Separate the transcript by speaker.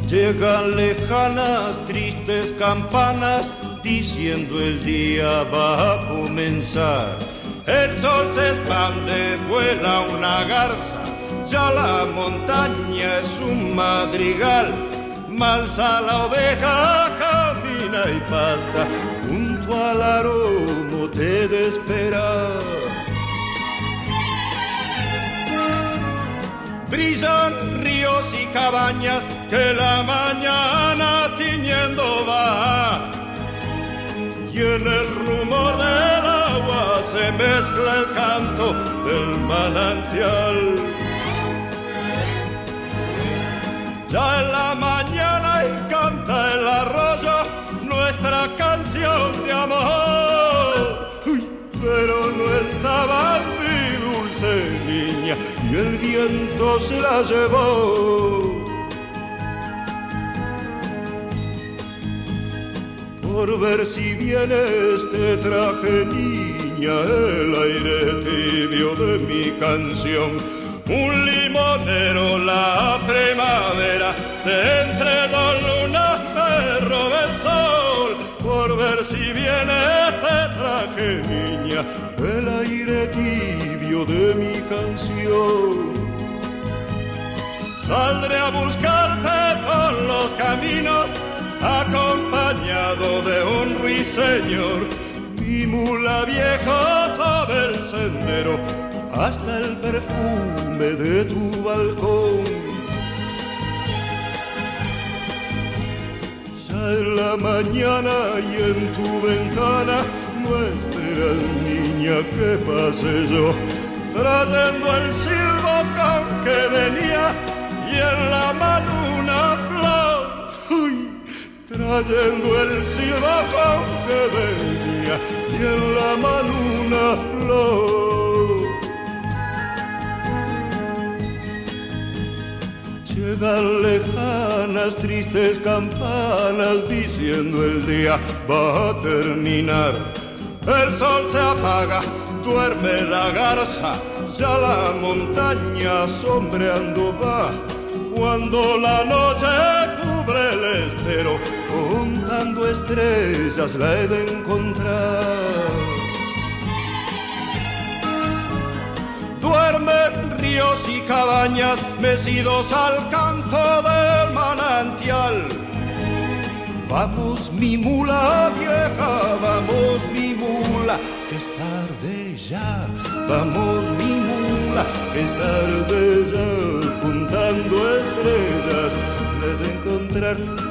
Speaker 1: Llegan lejanas, tristes campanas, diciendo el día va a comenzar. El sol se expande, vuela una garza, ya la montaña es un madrigal. Mansa la oveja, camina y pasta, junto al aromo te de esperar. Brillan ríos y cabañas que la mañana tiñendo va, y en el rumor del agua se mezcla el canto del manantial. Ya en la mañana y canta el arroyo nuestra canción de amor. Uy, pero no estaba mi dulce niña y el viento se la llevó. Por ver si vienes te traje, niña, el aire tibio de mi canción. Un limonero la primavera, de entre dos lunas me roba el sol. Por ver si vienes te traje, niña, el aire tibio de mi canción. Saldré a buscarte por los caminos, acompañado de un ruiseñor. Mi mula vieja sabe el sendero, hasta el perfume de tu balcón. Ya en la mañana y en tu ventana no esperas, niña, que pase yo, trayendo el silbo con que venía y en la mano una flor. Uy, trayendo el silbo con que venía y en la mano una flor. Llegan lejanas, tristes campanas, diciendo el día va a terminar. El sol se apaga, duerme la garza, ya la montaña sombreando va. Cuando la noche cubre el estero, contando estrellas la he de encontrar. Duermen ríos y cabañas mecidos al canto del manantial. Vamos mi mula vieja, vamos mi mula, que es tarde ya. Vamos mi mula, que es tarde ya, juntando estrellas, le de encontrar.